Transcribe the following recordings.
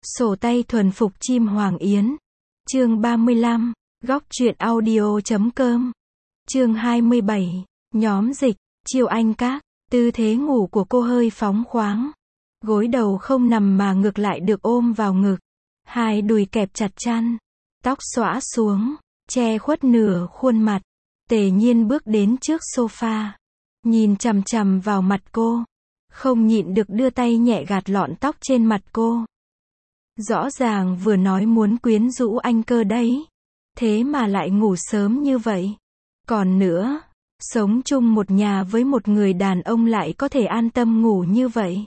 Sổ tay thuần phục chim Hoàng Yến. Chương 35. Góc truyện audio.com. Chương 27. Nhóm dịch. Chiêu anh các. Tư thế ngủ của cô hơi phóng khoáng. Gối đầu không nằm mà ngược lại được ôm vào ngực. Hai đùi kẹp chặt chăn. Tóc xõa xuống, che khuất nửa khuôn mặt. Tề Nhiên bước đến trước sofa. Nhìn chằm chằm vào mặt cô. Không nhịn được đưa tay nhẹ gạt lọn tóc trên mặt cô. Rõ ràng vừa nói muốn quyến rũ anh cơ đấy. Thế mà lại ngủ sớm như vậy. Còn nữa, sống chung một nhà với một người đàn ông lại có thể an tâm ngủ như vậy.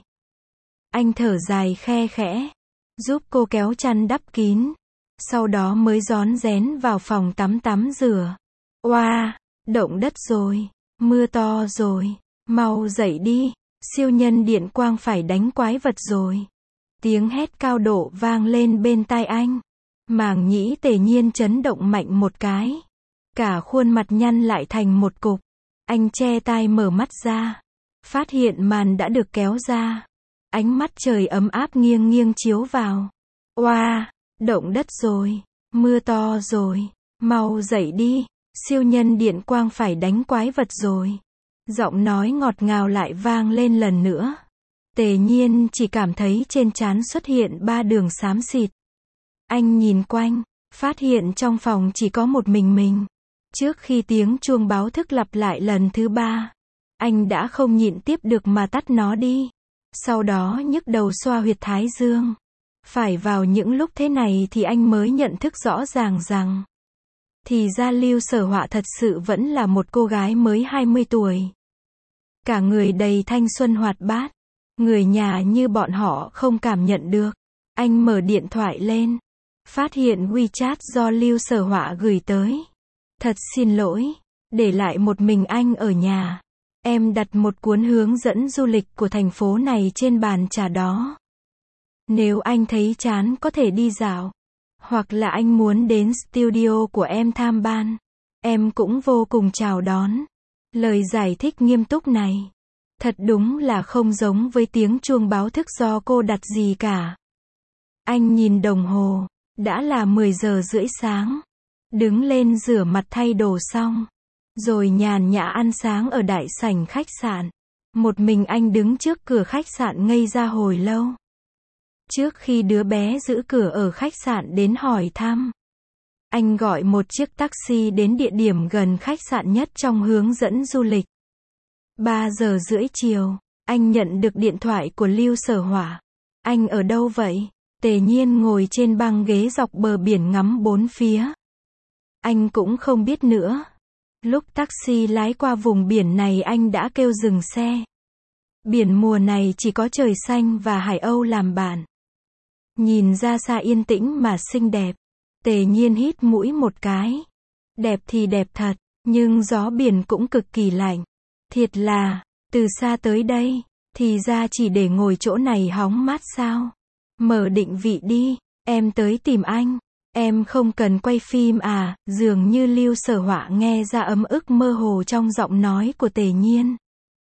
Anh thở dài khe khẽ, giúp cô kéo chăn đắp kín. Sau đó mới rón rén vào phòng tắm rửa. Oa, động đất rồi, mưa to rồi, mau dậy đi, siêu nhân điện quang phải đánh quái vật rồi. Tiếng hét cao độ vang lên bên tai anh. Màng nhĩ Tề Nhiên chấn động mạnh một cái. Cả khuôn mặt nhăn lại thành một cục. Anh che tai mở mắt ra. Phát hiện màn đã được kéo ra. Ánh mắt trời ấm áp nghiêng nghiêng chiếu vào. Oa, động đất rồi, mưa to rồi, mau dậy đi, siêu nhân điện quang phải đánh quái vật rồi. Giọng nói ngọt ngào lại vang lên lần nữa. Tề Nhiên chỉ cảm thấy trên trán xuất hiện 3 đường xám xịt. Anh nhìn quanh, phát hiện trong phòng chỉ có một mình. Trước khi tiếng chuông báo thức lặp lại lần thứ 3, anh đã không nhịn tiếp được mà tắt nó đi. Sau đó nhức đầu xoa huyệt thái dương. Phải vào những lúc thế này thì anh mới nhận thức rõ ràng rằng thì ra Lưu Sở Họa thật sự vẫn là một cô gái mới 20 tuổi. Cả người đầy thanh xuân hoạt bát. Người nhà như bọn họ không cảm nhận được. Anh mở điện thoại lên. Phát hiện WeChat do Lưu Sở Họa gửi tới. Thật xin lỗi. Để lại một mình anh ở nhà. Em đặt một cuốn hướng dẫn du lịch của thành phố này trên bàn trà đó. Nếu anh thấy chán có thể đi dạo. Hoặc là anh muốn đến studio của em tham ban. Em cũng vô cùng chào đón. Lời giải thích nghiêm túc này. Thật đúng là không giống với tiếng chuông báo thức do cô đặt gì cả. Anh nhìn đồng hồ. Đã là 10 giờ rưỡi sáng. Đứng lên rửa mặt thay đồ xong. Rồi nhàn nhã ăn sáng ở đại sảnh khách sạn. Một mình anh đứng trước cửa khách sạn ngây ra hồi lâu. Trước khi đứa bé giữ cửa ở khách sạn đến hỏi thăm. Anh gọi một chiếc taxi đến địa điểm gần khách sạn nhất trong hướng dẫn du lịch. 3 giờ rưỡi chiều, anh nhận được điện thoại của Lưu Sở Họa. Anh ở đâu vậy? Tề Nhiên ngồi trên băng ghế dọc bờ biển ngắm bốn phía. Anh cũng không biết nữa. Lúc taxi lái qua vùng biển này anh đã kêu dừng xe. Biển mùa này chỉ có trời xanh và hải âu làm bạn. Nhìn ra xa yên tĩnh mà xinh đẹp. Tề Nhiên hít mũi một cái. Đẹp thì đẹp thật, nhưng gió biển cũng cực kỳ lạnh. Thiệt là, từ xa tới đây, thì ra chỉ để ngồi chỗ này hóng mát sao? Mở định vị đi, em tới tìm anh. Em không cần quay phim à? Dường như Lưu Sở Họa nghe ra ấm ức mơ hồ trong giọng nói của Tề Nhiên.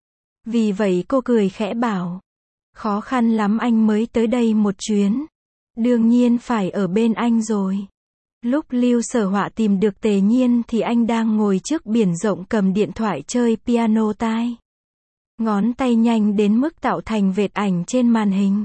Vì vậy cô cười khẽ bảo. Khó khăn lắm anh mới tới đây một chuyến. Đương nhiên phải ở bên anh rồi. Lúc Lưu Sở Họa tìm được Tề Nhiên thì anh đang ngồi trước biển rộng cầm điện thoại chơi piano tai. Ngón tay nhanh đến mức tạo thành vệt ảnh trên màn hình.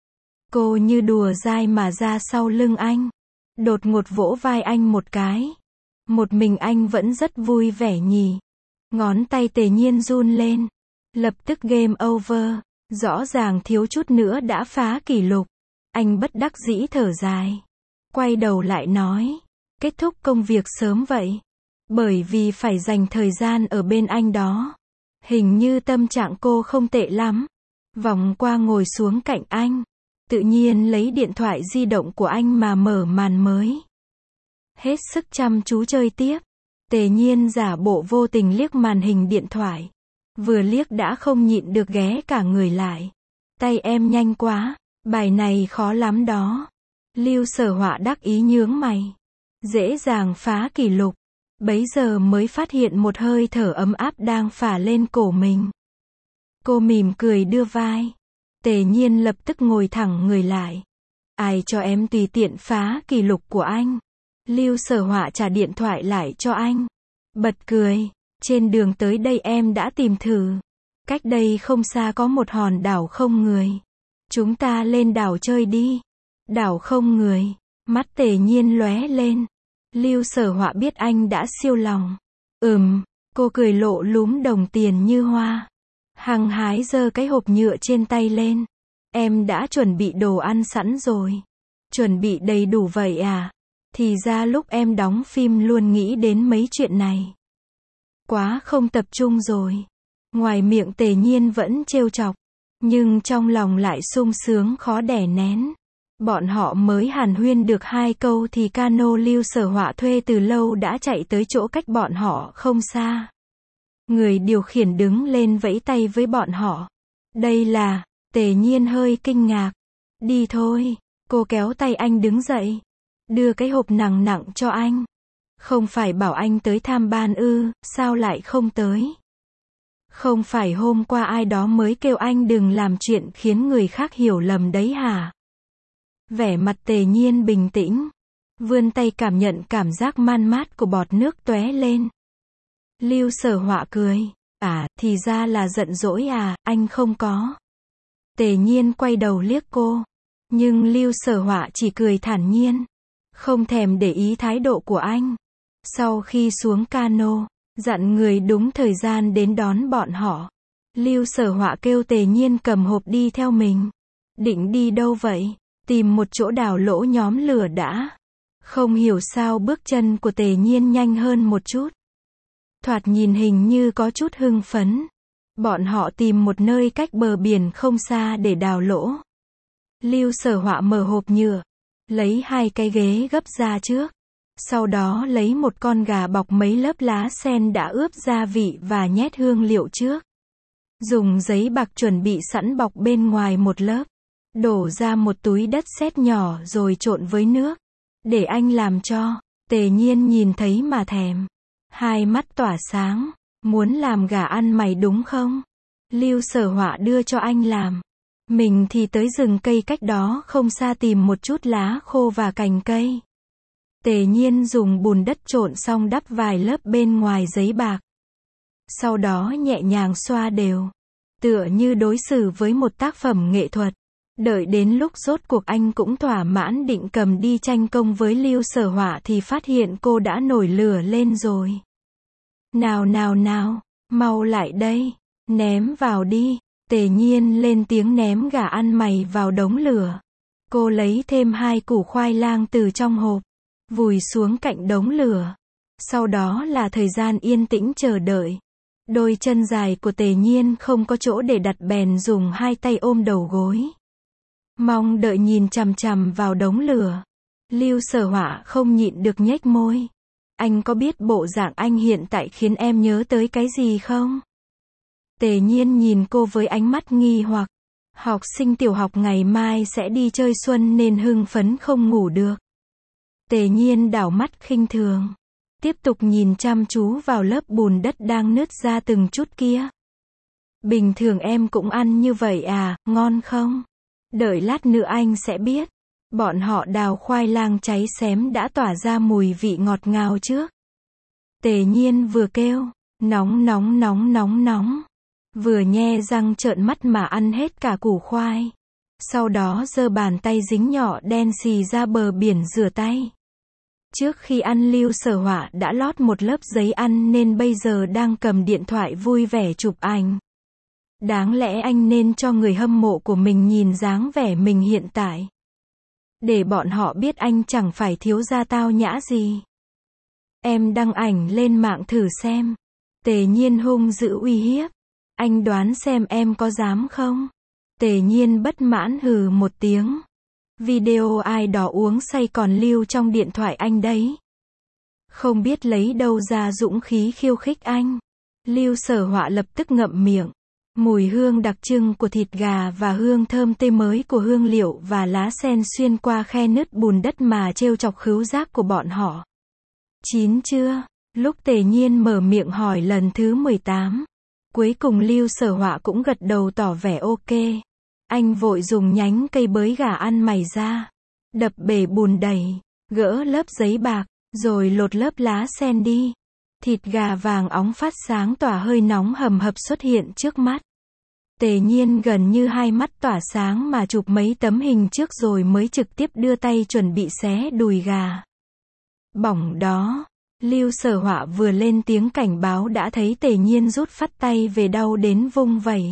Cô như đùa dai mà ra sau lưng anh. Đột ngột vỗ vai anh một cái. Một mình anh vẫn rất vui vẻ nhỉ. Ngón tay Tề Nhiên run lên. Lập tức game over. Rõ ràng thiếu chút nữa đã phá kỷ lục. Anh bất đắc dĩ thở dài. Quay đầu lại nói. Kết thúc công việc sớm vậy. Bởi vì phải dành thời gian ở bên anh đó. Hình như tâm trạng cô không tệ lắm. Vòng qua ngồi xuống cạnh anh. Tự nhiên lấy điện thoại di động của anh mà mở màn mới. Hết sức chăm chú chơi tiếp. Tề Nhiên giả bộ vô tình liếc màn hình điện thoại. Vừa liếc đã không nhịn được ghé cả người lại. Tay em nhanh quá. Bài này khó lắm đó. Lưu Sở Họa đắc ý nhướng mày. Dễ dàng phá kỷ lục. Bấy giờ mới phát hiện một hơi thở ấm áp đang phả lên cổ mình. Cô mỉm cười đưa vai. Tề Nhiên lập tức ngồi thẳng người lại. Ai cho em tùy tiện phá kỷ lục của anh? Lưu Sở Họa trả điện thoại lại cho anh. Bật cười. Trên đường tới đây em đã tìm thử. Cách đây không xa có một hòn đảo không người. Chúng ta lên đảo chơi đi. Đảo không người. Mắt Tề Nhiên lóe lên. Lưu Sở Họa biết anh đã siêu lòng. Cô cười lộ lúm đồng tiền như hoa. Hăng hái giơ cái hộp nhựa trên tay lên. Em đã chuẩn bị đồ ăn sẵn rồi. Chuẩn bị đầy đủ vậy à? Thì ra lúc em đóng phim luôn nghĩ đến mấy chuyện này. Quá không tập trung rồi. Ngoài miệng Tề Nhiên vẫn trêu chọc, nhưng trong lòng lại sung sướng khó đè nén. Bọn họ mới hàn huyên được 2 câu thì cano Lưu Sở Họa thuê từ lâu đã chạy tới chỗ cách bọn họ không xa. Người điều khiển đứng lên vẫy tay với bọn họ. Đây là, Tề Nhiên hơi kinh ngạc. Đi thôi, cô kéo tay anh đứng dậy. Đưa cái hộp nặng nặng cho anh. Không phải bảo anh tới tham ban ư, sao lại không tới? Không phải hôm qua ai đó mới kêu anh đừng làm chuyện khiến người khác hiểu lầm đấy hả? Vẻ mặt Tề Nhiên bình tĩnh. Vươn tay cảm nhận cảm giác man mát của bọt nước tóe lên. Lưu Sở Họa cười. À, thì ra là giận dỗi à, anh không có. Tề Nhiên quay đầu liếc cô. Nhưng Lưu Sở Họa chỉ cười thản nhiên. Không thèm để ý thái độ của anh. Sau khi xuống cano, dặn người đúng thời gian đến đón bọn họ. Lưu Sở Họa kêu Tề Nhiên cầm hộp đi theo mình. Định đi đâu vậy? Tìm một chỗ đào lỗ nhóm lửa đã. Không hiểu sao bước chân của Tề Nhiên nhanh hơn một chút. Thoạt nhìn hình như có chút hưng phấn. Bọn họ tìm một nơi cách bờ biển không xa để đào lỗ. Lưu Sở Họa mở hộp nhựa. Lấy 2 cái ghế gấp ra trước. Sau đó lấy một con gà bọc mấy lớp lá sen đã ướp gia vị và nhét hương liệu trước. Dùng giấy bạc chuẩn bị sẵn bọc bên ngoài một lớp. Đổ ra một túi đất sét nhỏ rồi trộn với nước. Để anh làm cho. Tề Nhiên nhìn thấy mà thèm. Hai mắt tỏa sáng. Muốn làm gà ăn mày đúng không? Lưu Sở Họa đưa cho anh làm. Mình thì tới rừng cây cách đó không xa tìm một chút lá khô và cành cây. Tề Nhiên dùng bùn đất trộn xong đắp vài lớp bên ngoài giấy bạc. Sau đó nhẹ nhàng xoa đều. Tựa như đối xử với một tác phẩm nghệ thuật. Đợi đến lúc rốt cuộc anh cũng thỏa mãn định cầm đi tranh công với Lưu Sở Họa thì phát hiện cô đã nổi lửa lên rồi. Nào nào nào, mau lại đây, ném vào đi. Tề Nhiên lên tiếng ném gà ăn mày vào đống lửa. Cô lấy thêm 2 củ khoai lang từ trong hộp, vùi xuống cạnh đống lửa. Sau đó là thời gian yên tĩnh chờ đợi. Đôi chân dài của Tề Nhiên không có chỗ để đặt bèn dùng 2 tay ôm đầu gối. Mong đợi nhìn chằm chằm vào đống lửa. Lưu Sở Họa không nhịn được nhếch môi. Anh có biết bộ dạng anh hiện tại khiến em nhớ tới cái gì không? Tề Nhiên nhìn cô với ánh mắt nghi hoặc. Học sinh tiểu học ngày mai sẽ đi chơi xuân nên hưng phấn không ngủ được. Tề Nhiên đảo mắt khinh thường. Tiếp tục nhìn chăm chú vào lớp bùn đất đang nứt ra từng chút kia. Bình thường em cũng ăn như vậy à, ngon không? Đợi lát nữa anh sẽ biết. Bọn họ đào khoai lang cháy xém đã tỏa ra mùi vị ngọt ngào trước. Tề Nhiên vừa kêu, nóng nóng nóng nóng nóng. Vừa nhe răng trợn mắt mà ăn hết cả củ khoai. Sau đó giơ bàn tay dính nhỏ đen xì ra bờ biển rửa tay. Trước khi ăn Lưu Sở Họa đã lót một lớp giấy ăn nên bây giờ đang cầm điện thoại vui vẻ chụp ảnh. Đáng lẽ anh nên cho người hâm mộ của mình nhìn dáng vẻ mình hiện tại. Để bọn họ biết anh chẳng phải thiếu gia tao nhã gì. Em đăng ảnh lên mạng thử xem. Tề Nhiên hung dữ uy hiếp. Anh đoán xem em có dám không? Tề Nhiên bất mãn hừ một tiếng. Video ai đó uống say còn lưu trong điện thoại anh đấy. Không biết lấy đâu ra dũng khí khiêu khích anh. Lưu Sở Họa lập tức ngậm miệng. Mùi hương đặc trưng của thịt gà và hương thơm tươi mới của hương liệu và lá sen xuyên qua khe nứt bùn đất mà trêu chọc khứu giác của bọn họ. Chín chưa? Lúc Tề Nhiên mở miệng hỏi lần thứ 18. Cuối cùng Lưu Sở Họa cũng gật đầu tỏ vẻ ok. Anh vội dùng nhánh cây bới gà ăn mày ra. đập bể bùn đầy, gỡ lớp giấy bạc, rồi lột lớp lá sen đi. Thịt gà vàng óng phát sáng tỏa hơi nóng hầm hập xuất hiện trước mắt. Tề Nhiên gần như hai mắt tỏa sáng mà chụp mấy tấm hình trước rồi mới trực tiếp đưa tay chuẩn bị xé đùi gà. Bỏng đó. Lưu Sở Họa vừa lên tiếng cảnh báo đã thấy Tề Nhiên rút phát tay về đau đến vung vẩy.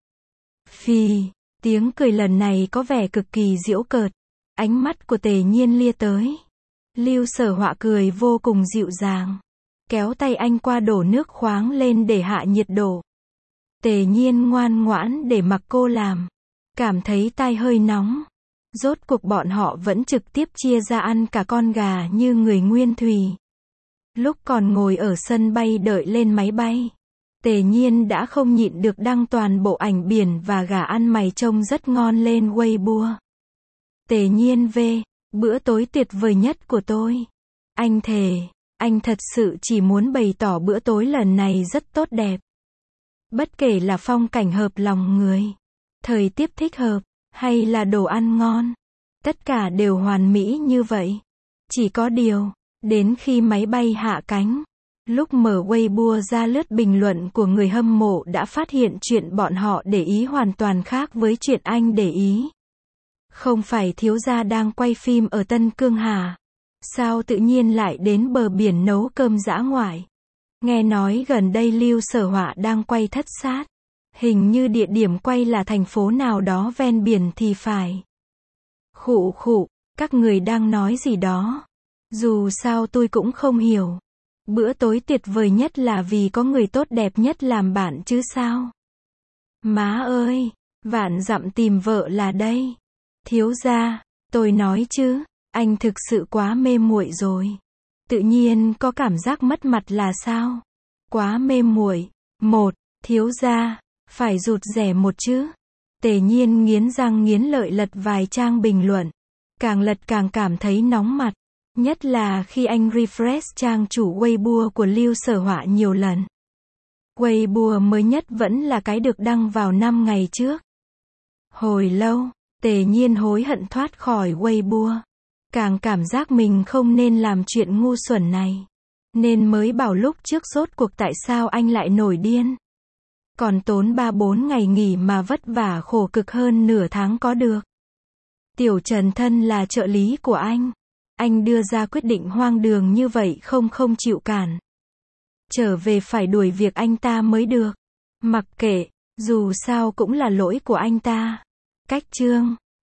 Phì, tiếng cười lần này có vẻ cực kỳ giễu cợt. Ánh mắt của Tề Nhiên lia tới. Lưu Sở Họa cười vô cùng dịu dàng. Kéo tay anh qua đổ nước khoáng lên để hạ nhiệt độ. Tề Nhiên ngoan ngoãn để mặc cô làm. Cảm thấy tai hơi nóng. Rốt cuộc bọn họ vẫn trực tiếp chia ra ăn cả con gà như người nguyên thủy. Lúc còn ngồi ở sân bay đợi lên máy bay, Tề Nhiên đã không nhịn được đăng toàn bộ ảnh biển và gà ăn mày trông rất ngon lên Weibo. Tề Nhiên về, bữa tối tuyệt vời nhất của tôi. Anh thề, anh thật sự chỉ muốn bày tỏ bữa tối lần này rất tốt đẹp. Bất kể là phong cảnh hợp lòng người, thời tiết thích hợp, hay là đồ ăn ngon, tất cả đều hoàn mỹ như vậy. Chỉ có điều, đến khi máy bay hạ cánh, lúc mở Weibo ra lướt bình luận của người hâm mộ đã phát hiện chuyện bọn họ để ý hoàn toàn khác với chuyện anh để ý. Không phải thiếu gia đang quay phim ở Tân Cương hả? Sao tự nhiên lại đến bờ biển nấu cơm dã ngoại? Nghe nói gần đây Lưu Sở Họa đang quay Thất Sát. Hình như địa điểm quay là thành phố nào đó ven biển thì phải. Khụ khụ, các người đang nói gì đó? Dù sao tôi cũng không hiểu. Bữa tối tuyệt vời nhất là vì có người tốt đẹp nhất làm bạn chứ sao? Má ơi, vạn dặm tìm vợ là đây. Thiếu gia, tôi nói chứ, anh thực sự quá mê muội rồi. Tự nhiên có cảm giác mất mặt là sao? Quá mê muội. Thiếu gia, phải rụt rè một chứ. Tề Nhiên nghiến răng nghiến lợi lật vài trang bình luận. Càng lật càng cảm thấy nóng mặt. Nhất là khi anh refresh trang chủ Weibo của Lưu Sở Họa nhiều lần. Weibo mới nhất vẫn là cái được đăng vào 5 ngày trước. Hồi lâu, Tề Nhiên hối hận thoát khỏi Weibo. Càng cảm giác mình không nên làm chuyện ngu xuẩn này. Nên mới bảo lúc trước rốt cuộc tại sao anh lại nổi điên. Còn tốn 3-4 ngày nghỉ mà vất vả khổ cực hơn nửa tháng có được. Tiểu Trần thân là trợ lý của anh. Anh đưa ra quyết định hoang đường như vậy không chịu cản. Trở về phải đuổi việc anh ta mới được. Mặc kệ, dù sao cũng là lỗi của anh ta. Cách chương